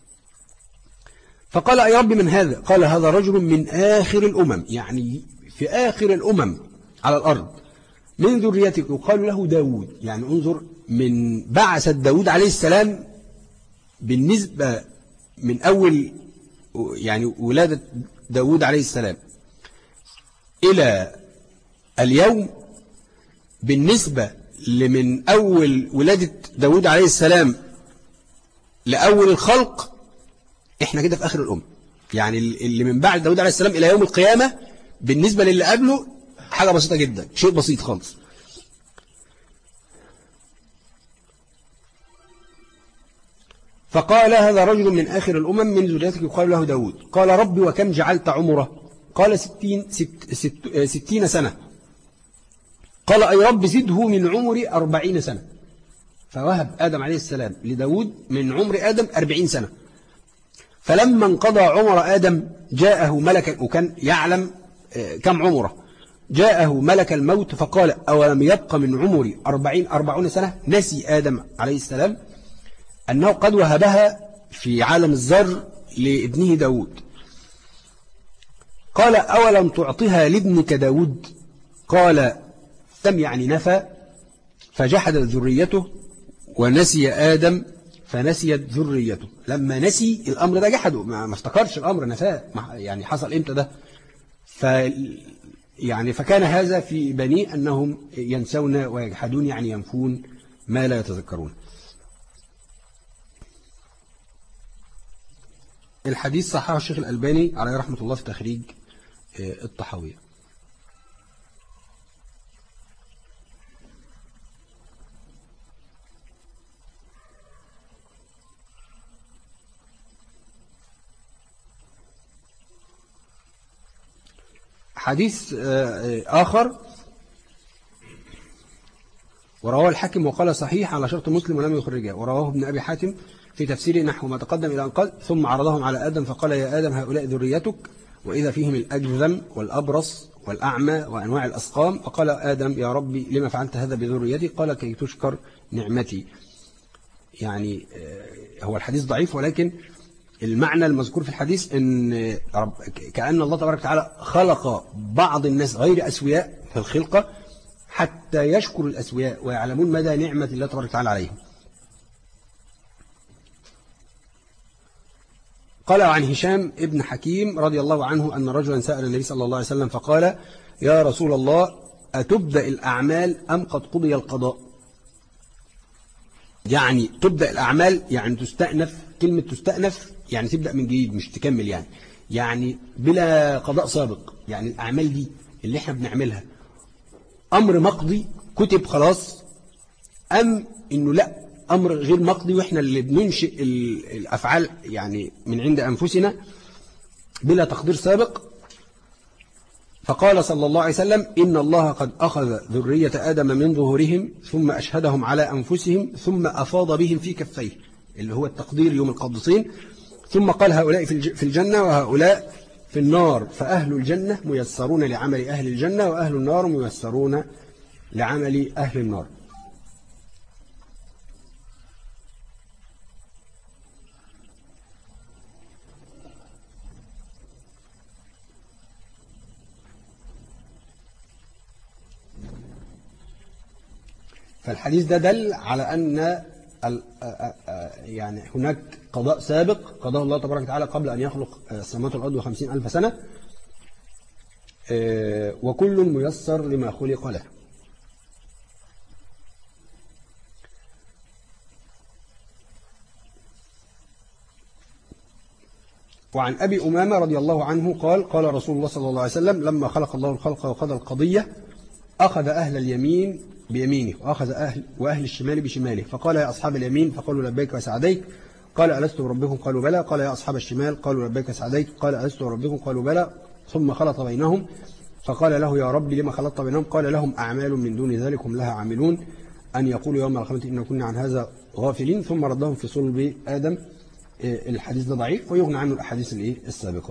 فقال أي رب من هذا؟ قال هذا رجل من آخر الأمم، يعني في آخر الأمم على الأرض، من ذريتك يقال له داود. يعني انظر من بعثة داود عليه السلام بالنسبة من أول يعني ولادة داود عليه السلام إلى اليوم، بالنسبة لمن أول ولادة داود عليه السلام لأول الخلق، إحنا كده في آخر الأمة. يعني اللي من بعد داود عليه السلام إلى يوم القيامة بالنسبة للي قبله حاجة بسيطة جدا، شيء بسيط خالص. فقال هذا رجل من آخر الأمم من ذريتك يقال له داود. قال ربي وكم جعلت عمره؟ قال ستين, ست ست ستين سنة. قال أي رب زده من عمري أربعين سنة. فوهب آدم عليه السلام لداود من عمر آدم أربعين سنة. فلما انقضى عمر آدم جاءه ملك، وكان يعلم كم عمره، جاءه ملك الموت فقال أولم يبق من عمري أربعين أربعون سنة؟ نسي آدم عليه السلام أنه قد وهبها في عالم الذر لابنه داود. قال أولم تعطها لابنك داود؟ قال تم يعني نفى، فجحدت ذريته ونسي آدم فنسيت ذريته. لما نسي الأمر ده جحده، ما افتكرش الأمر، نفاه. يعني حصل إمتى ده؟ ف يعني فكان هذا في بني أنهم ينسون ويجحدون، يعني ينفون ما لا يتذكرون. الحديث صححه الشيخ الألباني عليه رحمة الله في تخريج الطحاوية. حديث آخر ورواه الحاكم وقال صحيح على شرط مسلم ولم يخرجه، ورواه ابن أبي حاتم في تفسيره نحو ما تقدم إلى أن قال ثم عرضهم على آدم فقال يا آدم هؤلاء ذريتك، وإذا فيهم الأجذم والأبرص والأعمى وأنواع الأسقام، فقال آدم يا ربي لما فعلت هذا بذريتي؟ قال كي تشكر نعمتي. يعني هو الحديث ضعيف، ولكن المعنى المذكور في الحديث ان كأن الله تبارك وتعالى خلق بعض الناس غير أسوياء في الخلقة حتى يشكر الأسوياء ويعلمون مدى نعمة الله تبارك وتعالى عليهم. قال عن هشام ابن حكيم رضي الله عنه أن رجلا سأل النبي صلى الله عليه وسلم فقال يا رسول الله أتبدأ الأعمال أم قد قضي القضاء؟ يعني تبدأ الأعمال يعني تستأنف، كلمة تستأنف يعني تبدأ من جديد مش تكمل، يعني يعني بلا قضاء سابق. يعني الأعمال دي اللي احنا بنعملها أمر مقضي كتب خلاص، أم إنه لا أمر غير مقضي وإحنا اللي بننشئ الأفعال يعني من عند أنفسنا بلا تقدير سابق. فقال صلى الله عليه وسلم إن الله قد أخذ ذرية آدم من ظهورهم ثم أشهدهم على أنفسهم ثم أفاض بهم في كفيه، اللي هو التقدير يوم القبضتين، ثم قال هؤلاء في الجنة وهؤلاء في النار، فأهل الجنة ميسرون لعمل أهل الجنة وأهل النار ميسرون لعمل أهل النار. فالحديث ده دل على أن يعني هناك قضاء سابق قضاه الله تبارك وتعالى قبل أن يخلق السماوات والأرض وخمسين ألف سنة، وكل ميسر لما خلق له. وعن أبي أمامة رضي الله عنه قال قال رسول الله صلى الله عليه وسلم لما خلق الله الخلق وقضى القضية أخذ أهل اليمين بيمينه وأخذ أهل وأهل الشمال بشماله، فقال يا أصحاب اليمين فقالوا لبيك وسعديك، قال ألست بربكم قالوا بلى، قال يا أصحاب الشمال قالوا لبيك وسعديك، قال ألست بربكم قالوا بلى، ثم خلط بينهم فقال له يا رب لما خلطت بينهم؟ قال لهم أعمال من دون ذلك هم لها عاملون، أن يقولوا يوم القيامة إن كنا عن هذا غافلين، ثم ردهم في صلب آدم. الحديث ده ضعيف ويغنى عنه الأحاديث السابقة.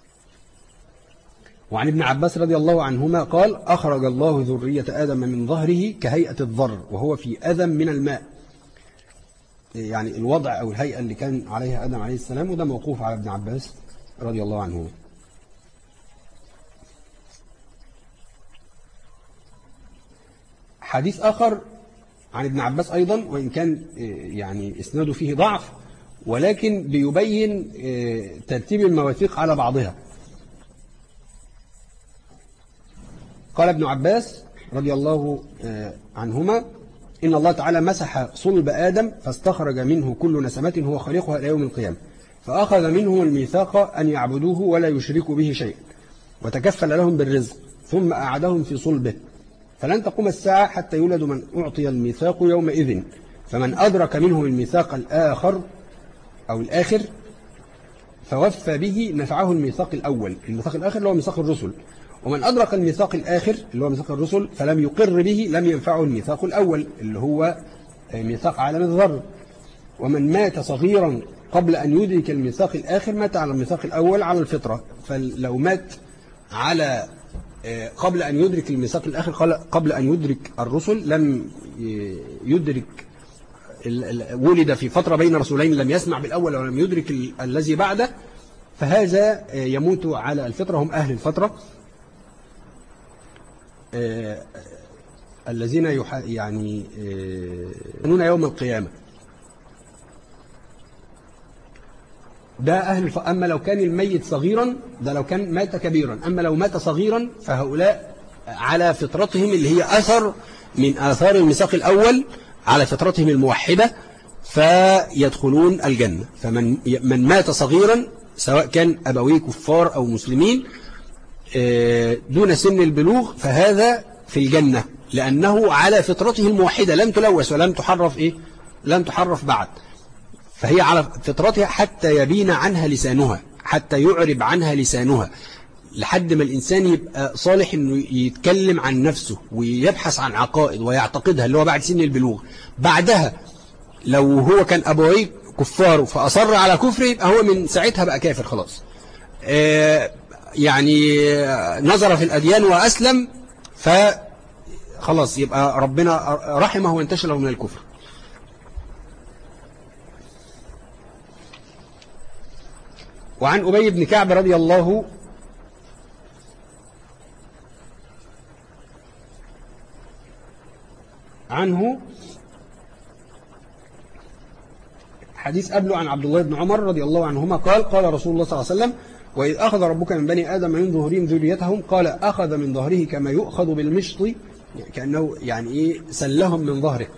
وعن ابن عباس رضي الله عنهما قال أخرج الله ذرية آدم من ظهره كهيئة الذر وهو في أذى من الماء، يعني الوضع أو الهيئة اللي كان عليها آدم عليه السلام، وده موقوف على ابن عباس رضي الله عنه. حديث آخر عن ابن عباس أيضا، وإن كان يعني إسناده فيه ضعف، ولكن بيبين ترتيب المواثيق على بعضها. قال ابن عباس رضي الله عنهما إن الله تعالى مسح صلب آدم فاستخرج منه كل نسمة هو خالقها إلى يوم القيامة، فأخذ منهم الميثاق أن يعبدوه ولا يشركوا به شيئا، وتكفل لهم بالرزق، ثم أعادهم في صلبه، فلن تقوم الساعة حتى يولد من أعطي الميثاق يومئذ، فمن أدرك منهم الميثاق الآخر أو الآخر فوفى به نفعه الميثاق الأول. الميثاق الآخر اللي هو ميثاق الرسل، ومن أدرك الميثاق الآخر اللي هو ميثاق الرسل فلم يقر به لم ينفعه الميثاق الأول اللي هو ميثاق عالم الذر. ومن مات صغيرا قبل أن يدرك الميثاق الآخر مات على الميثاق الأول على الفطرة، فلو مات على قبل أن يدرك الميثاق الآخر قبل أن يدرك الرسل لم يدرك، ولد في فترة بين رسولين لم يسمع بالأول ولم يدرك الذي بعده، فهذا يموت على الفطرة، هم أهل الفترة الذين يعني ينون يوم القيامة. ده أهل الف... أما لو كان الميت صغيرا ده لو كان مات كبيرا، أما لو مات صغيرا فهؤلاء على فطرتهم اللي هي أثر من آثار الميثاق الأول على فطرتهم الموحدة فيدخلون الجنة. فمن من مات صغيرا سواء كان أبويه كفار أو مسلمين دون سن البلوغ فهذا في الجنة، لأنه على فطرته الموحدة لم تلوث ولم تحرف إيه؟ لم تحرف بعد، فهي على فطرتها حتى يبين عنها لسانها، حتى يعرب عنها لسانها، لحد ما الإنسان يبقى صالح إنه يتكلم عن نفسه ويبحث عن عقائد ويعتقدها اللي هو بعد سن البلوغ. بعدها لو هو كان أبويه كفار فأصر على كفره يبقى هو من ساعتها بقى كافر خلاص. آه يعني نظر في الأديان وأسلم فخلاص يبقى ربنا رحمه وانتشله من الكفر. وعن أبي بن كعب رضي الله عنه حديث قبله عن عبد الله بن عمر رضي الله عنهما قال قال رسول الله صلى الله عليه وسلم وإذ أخذ ربك من بني آدم من ظهورهم ذريتهم قال أخذ من ظهره كما يؤخذ بالمشط، يعني كأنه يعني إيه سلهم من ظهره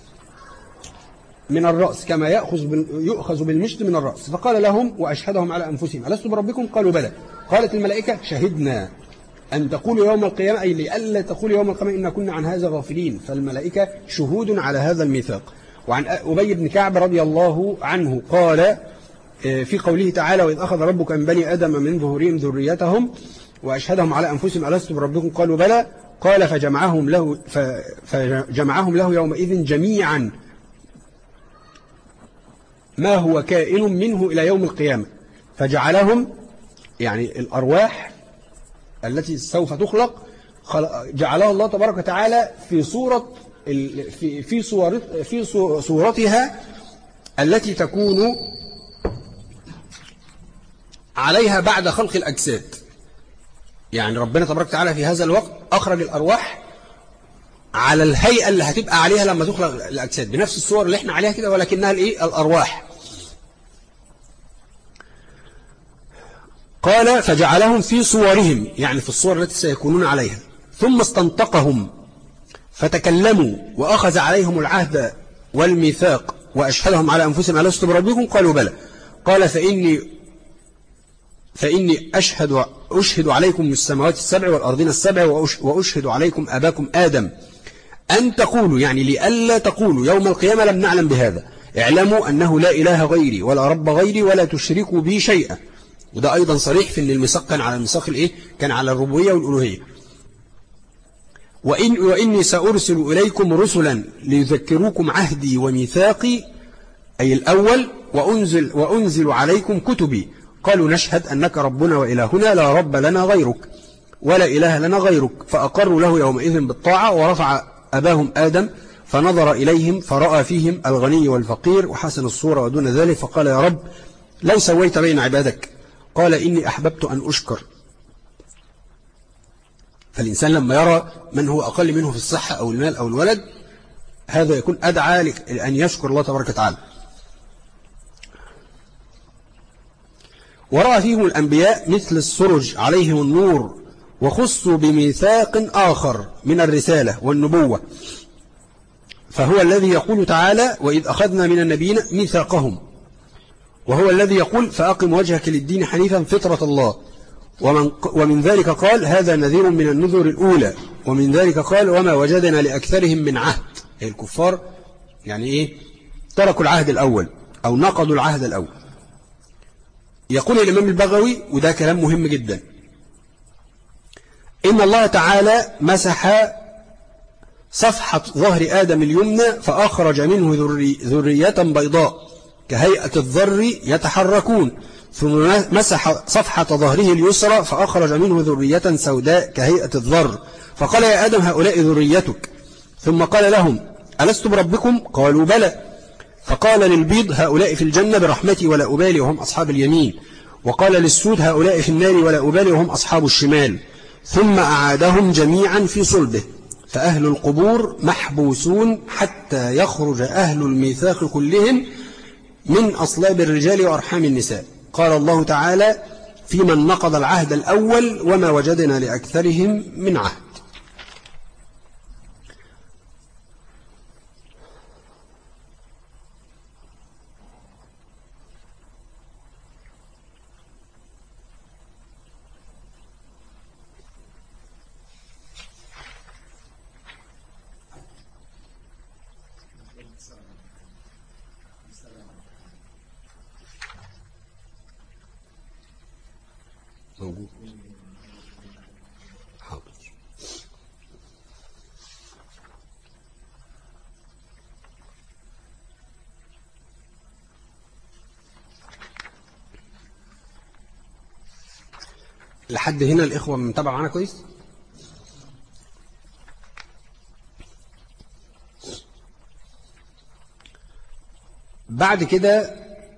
من الرأس كما يأخذ يؤخذ بالمشط من الرأس، فقال لهم وأشهدهم على أنفسهم ألست بربكم قالوا بلى، قالت الملائكة شهدنا أن تقولوا يوم القيامة أي لألا تقولوا يوم القيامة إن كنا عن هذا غافلين، فالملائكة شهود على هذا الميثاق. وعن أبي بن كعب رضي الله عنه قال في قوله تعالى وإذ أخذ ربك من بني آدم من ظهورهم ذريتهم وأشهدهم على أنفسهم ألست بربكم قالوا بلى، قال فجمعهم له فجمعهم له يومئذ جميعا ما هو كائن منه إلى يوم القيامة، فجعلهم يعني الأرواح التي سوف تخلق جعلها الله تبارك وتعالى في صورة في في صور في صورتها التي تكون عليها بعد خلق الأجساد. يعني ربنا تبارك وتعالى في هذا الوقت أخرج الأرواح على الهيئة اللي هتبقى عليها لما تخلق الأجساد بنفس الصور اللي احنا عليها كده، ولكنها الايه الأرواح. قال فجعلهم في صورهم، يعني في الصور التي سيكونون عليها، ثم استنطقهم فتكلموا وأخذ عليهم العهد والميثاق وأشهدهم على أنفسهم ألست بربكم؟ قالوا بلى. قال فإني فإني أشهد أشهد عليكم السماوات السبع والأرضين السبع وأشهد عليكم أباكم آدم أن تقولوا، يعني لئلا تقولوا يوم القيامة لم نعلم بهذا، اعلموا أنه لا إله غيري ولا رب غيري ولا تشركوا بي شيئا. وده أيضا صريح في أن الميثاق كان على الميثاق الإيه؟ كان على الربوبية والألوهية. وإن وإني سأرسل إليكم رسلا ليذكروكم عهدي وميثاقي، أي الأول، وأنزل, وأنزل عليكم كتبي. قالوا نشهد أنك ربنا وإلهنا لا رب لنا غيرك ولا إله لنا غيرك. فأقروا له يومئذ بالطاعة. ورفع أباهم آدم فنظر إليهم فرأى فيهم الغني والفقير وحسن الصورة ودون ذلك، فقال يا رب لو سويت بين عبادك. قال إني أحببت أن أشكر. فالإنسان لما يرى من هو أقل منه في الصحة أو المال أو الولد، هذا يكون أدعى لأن يشكر الله تبارك وتعالى. ورأى فيهم الأنبياء مثل السرج عليهم النور، وخصوا بميثاق آخر من الرسالة والنبوة، فهو الذي يقول تعالى وإذ أخذنا من النبيين ميثاقهم، وهو الذي يقول فأقم وجهك للدين حنيفا فطرة الله. ومن, ومن ذلك قال هذا نذير من النذر الأولى. ومن ذلك قال وما وجدنا لأكثرهم من عهد. الكفار يعني إيه؟ تركوا العهد الأول أو نقضوا العهد الأول. يقول الإمام البغوي، وده كلام مهم جدا، إن الله تعالى مسح صفحة ظهر آدم اليمنى فأخرج منه ذري ذرية بيضاء كهيئة الذر يتحركون، ثم مسح صفحة ظهره اليسرى فأخرج منه ذرية سوداء كهيئة الذر، فقال يا آدم هؤلاء ذريتك. ثم قال لهم ألست بربكم؟ قالوا بلى. فقال للبيض هؤلاء في الجنة برحمتي ولا أبالي وهم أصحاب اليمين، وقال للسود هؤلاء في النار ولا أبالي وهم أصحاب الشمال، ثم أعادهم جميعا في صلبه. فأهل القبور محبوسون حتى يخرج أهل الميثاق كلهم من أصلاب الرجال وأرحام النساء. قال الله تعالى في من نقض العهد الأول وما وجدنا لأكثرهم من عهد. موجود. حاضر. لحد هنا الإخوة متابعة معنا كويس؟ بعد كده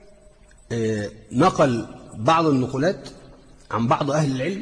نقل بعض النقولات عن بعض أهل العلم،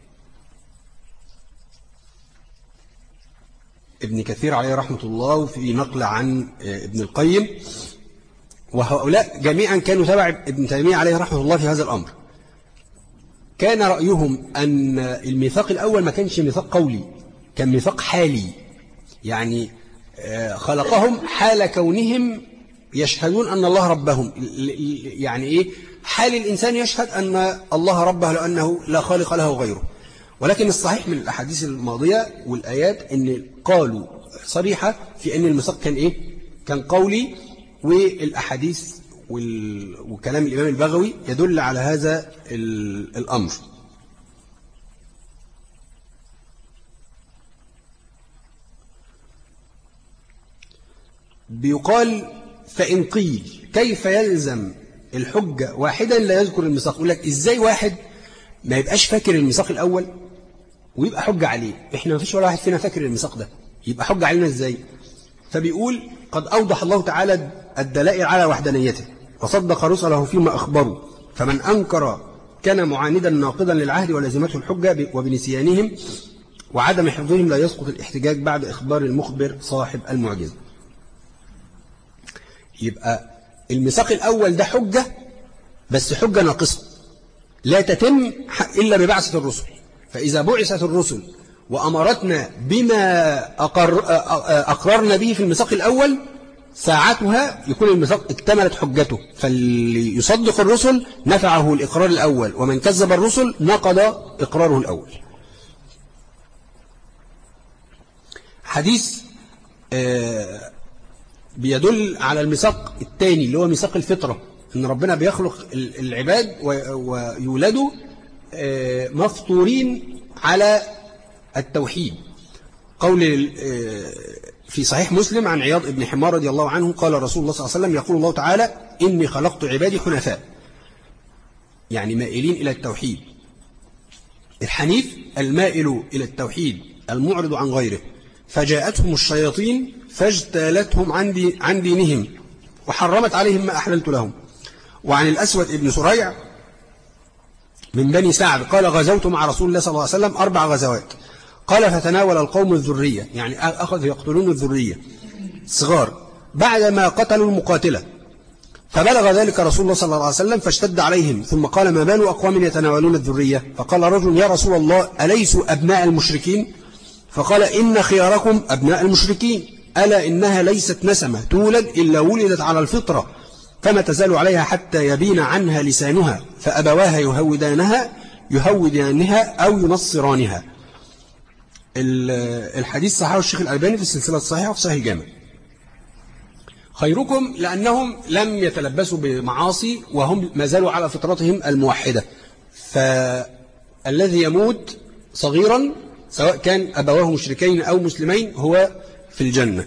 ابن كثير عليه رحمة الله، وفي نقل عن ابن القيم، وهؤلاء جميعا كانوا تبع ابن تيمية عليه رحمة الله في هذا الأمر. كان رأيهم أن الميثاق الأول ما كانش ميثاق قولي، كان ميثاق حالي، يعني خلقهم حال كونهم يشهدون أن الله ربهم، يعني إيه؟ حال الإنسان يشهد أن الله ربه لأنه لا خالق له غيره. ولكن الصحيح من الأحاديث الماضية والآيات أن قالوا صريحة في أن الميثاق كان إيه؟ كان قولي، والأحاديث وكلام الإمام البغوي يدل على هذا الأمر. بيقال فإن قيل كيف يلزم الحجة واحدا لا يذكر الميثاق؟ يقول لك إزاي واحد ما يبقاش فاكر الميثاق الأول ويبقى حجة عليه؟ إحنا ما فيش ولا واحد فينا فاكر الميثاق ده، يبقى حجة علينا إزاي؟ فبيقول قد أوضح الله تعالى الدلائل على وحدانيته وصدق رسله فيما أخبروا، فمن أنكر كان معاندا ناقضا للعهد ولازمته الحجة، وبنسيانهم وعدم حفظهم لا يسقط الاحتجاج بعد إخبار المخبر صاحب المعجزة. يبقى الميثاق الأول ده حجة، بس حجة ناقصة، لا تتم إلا ببعثة الرسل. فإذا بعثت الرسل وأمرتنا بما أقر أقررنا به في الميثاق الأول، ساعتها يكون الميثاق اكتملت حجته، فاللي يصدق الرسل نفعه الإقرار الأول، ومن كذب الرسل نقض إقراره الأول. حديث بيدل على الميثاق الثاني اللي هو ميثاق الفطرة، إن ربنا بيخلق العباد ويولدوا مفطورين على التوحيد. قول في صحيح مسلم عن عياض بن حمار رضي الله عنه قال رسول الله صلى الله عليه وسلم يقول الله تعالى إني خلقت عبادي حنفاء، يعني مائلين إلى التوحيد. الحنيف المائل إلى التوحيد المعرض عن غيره، فجاءتهم الشياطين فاجتالتهم عن, دي عن دينهم وحرمت عليهم ما أحللت لهم. وعن الأسود ابن سريع من بني سعد قال غزوت مع رسول الله صلى الله عليه وسلم أربع غزوات، قال فتناول القوم الذرية، يعني أخذوا يقتلون الذرية صغار بعدما قتلوا المقاتلة، فبلغ ذلك رسول الله صلى الله عليه وسلم فاشتد عليهم، ثم قال ما بال أقوام يتناولون الذرية؟ فقال رجل يا رسول الله أليسوا أبناء المشركين؟ فقال إن خياركم أبناء المشركين، ألا إنها ليست نسمة تولد إلا ولدت على الفطرة، فما تزال عليها حتى يبين عنها لسانها، فأبواها يهودانها يهودانها أو ينصرانها. الحديث صححه الشيخ الألباني في السلسلة الصحيحة وفي صحيح الجامع. خيركم لأنهم لم يتلبسوا بمعاصي وهم ما زالوا على فطرتهم الموحدة، فالذي يموت صغيرا سواء كان أبواه مشركين أو مسلمين هو في الجنة.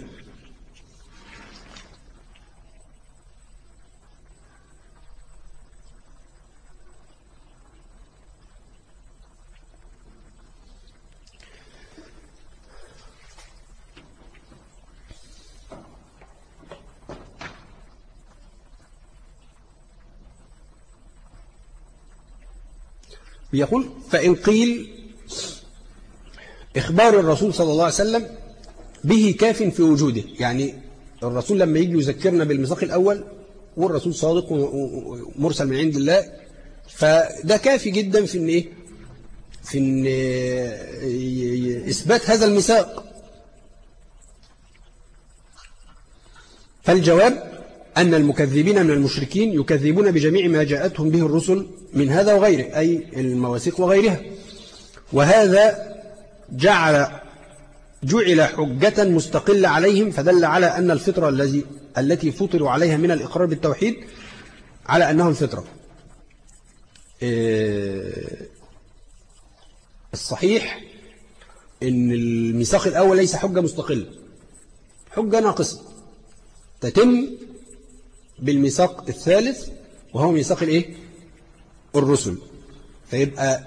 بيقول فإن قيل إخبار الرسول صلى الله عليه وسلم به كاف في وجوده، يعني الرسول لما يجي يذكرنا بالميثاق الأول والرسول صادق ومرسل من عند الله، فده كافي جدا في إن إيه؟ في إن إثبات هذا الميثاق. فالجواب أن المكذبين من المشركين يكذبون بجميع ما جاءتهم به الرسل من هذا وغيره، أي المواثيق وغيرها، وهذا جعل جعل حجة مستقلة عليهم، فدل على أن الفطرة الذي التي فطروا عليها من الإقرار بالتوحيد على أنه الفطرة. الصحيح أن الميثاق الأول ليس حجة مستقلة، حجة ناقصة تتم بالميثاق الثالث وهو ميثاق الايه؟ الرسل. فيبقى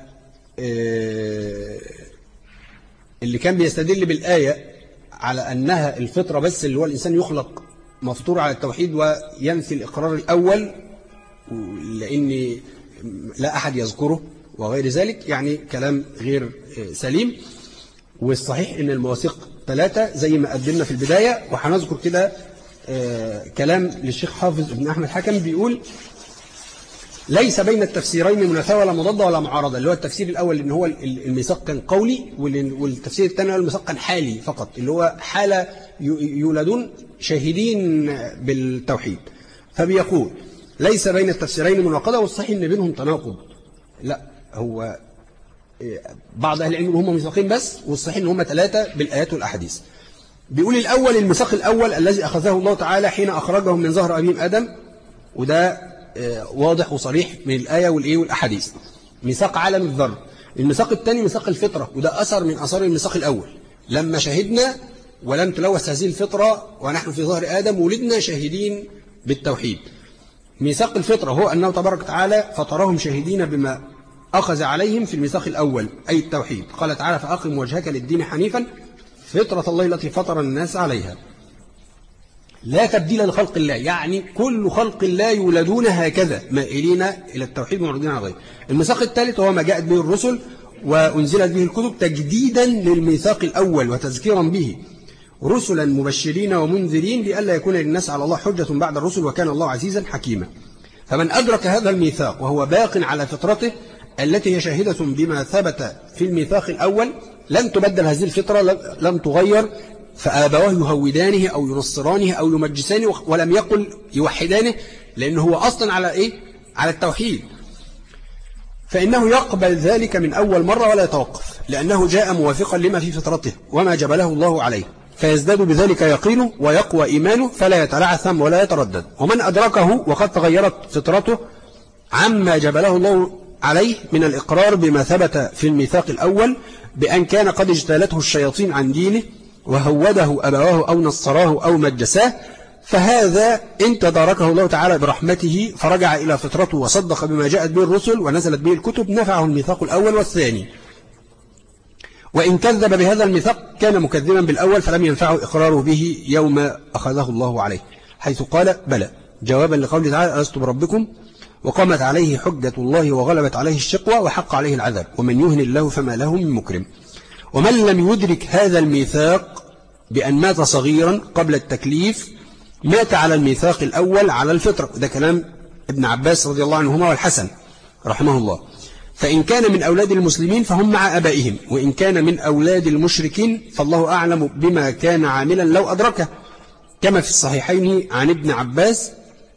اللي كان بيستدل بالآية على أنها الفطرة بس اللي هو الإنسان يخلق مفطور على التوحيد وينفي الإقرار الأول لأن لا أحد يذكره وغير ذلك، يعني كلام غير سليم. والصحيح أن المواثيق ثلاثة زي ما قدمنا في البداية، وهنذكر كده آه كلام للشيخ حافظ ابن أحمد حكم بيقول ليس بين التفسيرين منافاة ولا مضادة ولا معارضة، اللي هو التفسير الأول إن هو الميثاق كان قولي، والتفسير الثاني الميثاق كان حالي فقط، اللي هو حالة يولدون شاهدين بالتوحيد. فبيقول ليس بين التفسيرين مناقضة، والصحيح إن بينهم تناقض. لا، هو بعض أهل العلم هم ميثاقين بس، والصحيح إن هم ثلاثة بالآيات والأحاديث. بيقول الأول الميثاق الأول الذي أخذه الله تعالى حين أخرجهم من ظهر أبيهم آدم، وده واضح وصريح من الآية والإيه والأحاديث، ميثاق عالم الذر. الميثاق الثاني ميثاق الفطرة، وده أثر من أثار الميثاق الأول، لما شهدنا ولم تلوث هذه الفطرة ونحن في ظهر آدم ولدنا شاهدين بالتوحيد. ميثاق الفطرة هو أنه تبارك وتعالى فطرهم شاهدين بما أخذ عليهم في الميثاق الأول أي التوحيد. قال تعالى فأقم وجهك للدين حنيفا فطرة الله التي فطر الناس عليها لا تبديل لخلق الله، يعني كل خلق الله يولدون هكذا مائلين إلى التوحيد معرضين على غيره. الميثاق الثالث هو ما جاءت به الرسل وأنزلت به الكتب تجديدا للميثاق الأول وتذكيرا به، رسلا مبشرين ومنذرين لئلا يكون للناس على الله حجة بعد الرسل وكان الله عزيزا حكيما. فمن أدرك هذا الميثاق وهو باق على فطرته التي هي شاهدة بما ثبت في الميثاق الأول لن تبدل هذه الفطرة، لم تغير، فآبواه يهودانه أو ينصرانه أو يمجسانه، ولم يقل يوحدانه، لأنه هو أصلا على إيه؟ على التوحيد، فإنه يقبل ذلك من أول مرة ولا يتوقف، لأنه جاء موافقا لما في فطرته وما جبله الله عليه، فيزداد بذلك يقينه ويقوى إيمانه فلا يتلعثم ولا يتردد. ومن أدركه وقد تغيرت فطرته عما جبله الله عليه من الإقرار بما ثبت في الميثاق الأول بأن كان قد اجتالته الشياطين عن دينه وهوده أبواه أو نصراه أو مجساه، فهذا إن تداركه الله تعالى برحمته فرجع إلى فطرته وصدق بما جاءت به الرسل ونزلت به الكتب نفعه الميثاق الأول والثاني. وإن كذب بهذا الميثاق كان مكذبا بالأول فلم ينفعه إقراره به يوم أخذه الله عليه، حيث قال بلى جوابا لقوله تعالى ألست بربكم، وقامت عليه حجة الله وغلبت عليه الشقوى وحق عليه العذاب ومن يهن الله فما له من مكرم. ومن لم يدرك هذا الميثاق بأن مات صغيرا قبل التكليف مات على الميثاق الأول على الفطرة، ده كلام ابن عباس رضي الله عنهما والحسن رحمه الله. فإن كان من أولاد المسلمين فهم مع أبائهم، وإن كان من أولاد المشركين فالله أعلم بما كان عاملا لو أدركه، كما في الصحيحين عن ابن عباس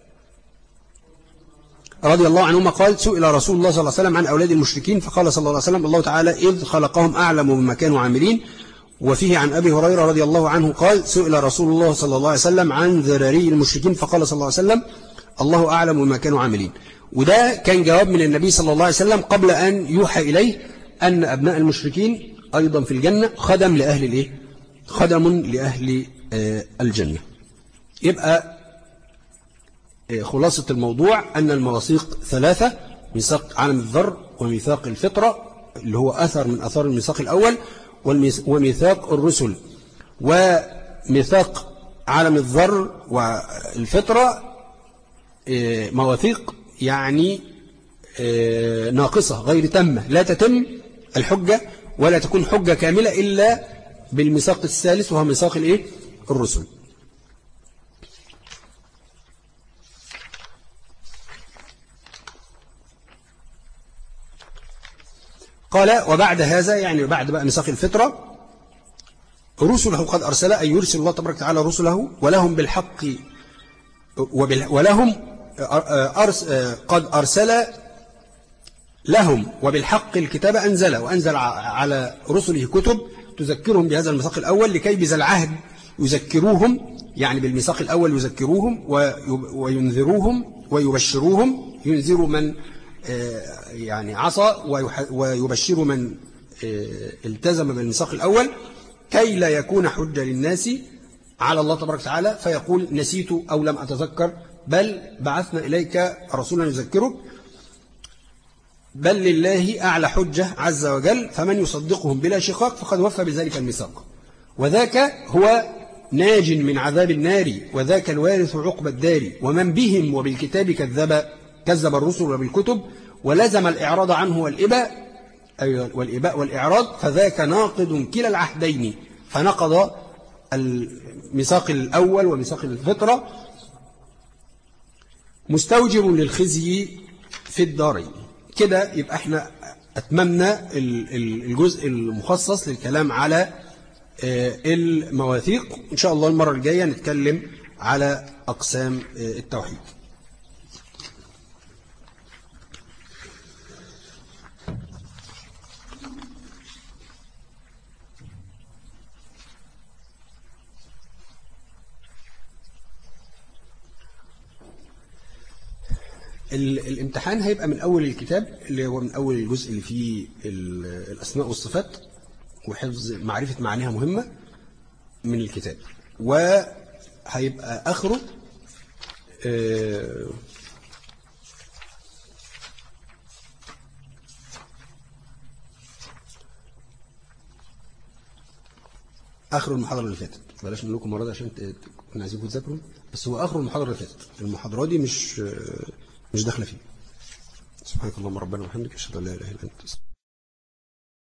رضي الله عنهما قال سئل رسول الله صلى الله عليه وسلم عن أولاد المشركين فقال صلى الله عليه وسلم الله تعالى إذ خلقهم أعلم بما كانوا عاملين. وفيه عن أبي هريرة رضي الله عنه قال سئل رسول الله صلى الله عليه وسلم عن ذراري المشركين فقال صلى الله عليه وسلم الله أعلم بما كانوا عاملين. وده كان جواب من النبي صلى الله عليه وسلم قبل أن يوحى إليه أن أبناء المشركين أيضا في الجنة خدم لأهل الإيه؟ خدم لأهل الجنة. يبقى خلاصة الموضوع أن المواثيق ثلاثة: ميثاق عالم الذر، وميثاق الفطرة اللي هو أثر من أثار الميثاق الأول، وميثاق الرسل. وميثاق عالم الذر والفطرة مواثيق يعني ناقصة غير تامة، لا تتم الحجة ولا تكون حجة كاملة إلا بالميثاق الثالث وهو ميثاق الإيه؟ الرسل. قال وبعد هذا يعني بعد بقى ميثاق الفطرة رسله قد أرسل، أي يرسل الله تبارك وتعالى رسله ولهم بالحق ولهم أرس قد أرسل لهم وبالحق الكتاب أنزل، وأنزل على رسله كتب تذكرهم بهذا الميثاق الأول لكي بذا العهد يذكروهم، يعني بالميثاق الأول يذكروهم وينذروهم ويبشروهم، ينذروا من يعني عصى ويبشر من التزم بالميثاق الأول كي لا يكون حجة للناس على الله تبارك وتعالى فيقول نسيت أو لم أتذكر، بل بعثنا إليك رسولا يذكرك، بل لله أعلى حجة عز وجل، فمن يصدقهم بلا شقاق فقد وفى بذلك الميثاق، وذاك هو ناج من عذاب النار، وذاك الوارث عقب الدار، ومن بهم وبالكتاب كذب كذب الرسل وبالكتب ولزم الإعراض عنه والإباء والإباء والإعراض، فذاك ناقض كلا العهدين، فنقض الميثاق الأول وميثاق الفطرة، مستوجب للخزي في الدارين. كده يبقى احنا أتممنا الجزء المخصص للكلام على المواثيق. إن شاء الله المرة الجاية نتكلم على أقسام التوحيد. الامتحان هيبقى من أول الكتاب اللي هو من أول الجزء اللي فيه الأسماء والصفات وحفظ معرفة معانيها مهمة من الكتاب، وهيبقى آخره آخر المحاضرة اللي فاتت. بلاش نقول لكم مرة عشان كنا عايزينكم تذاكروا، بس هو آخر المحاضرة اللي فاتت. المحاضرة دي مش مش داخله فيه. سبحانك اللهم ربنا وبحمدك اشهد ان لا اله الا انت.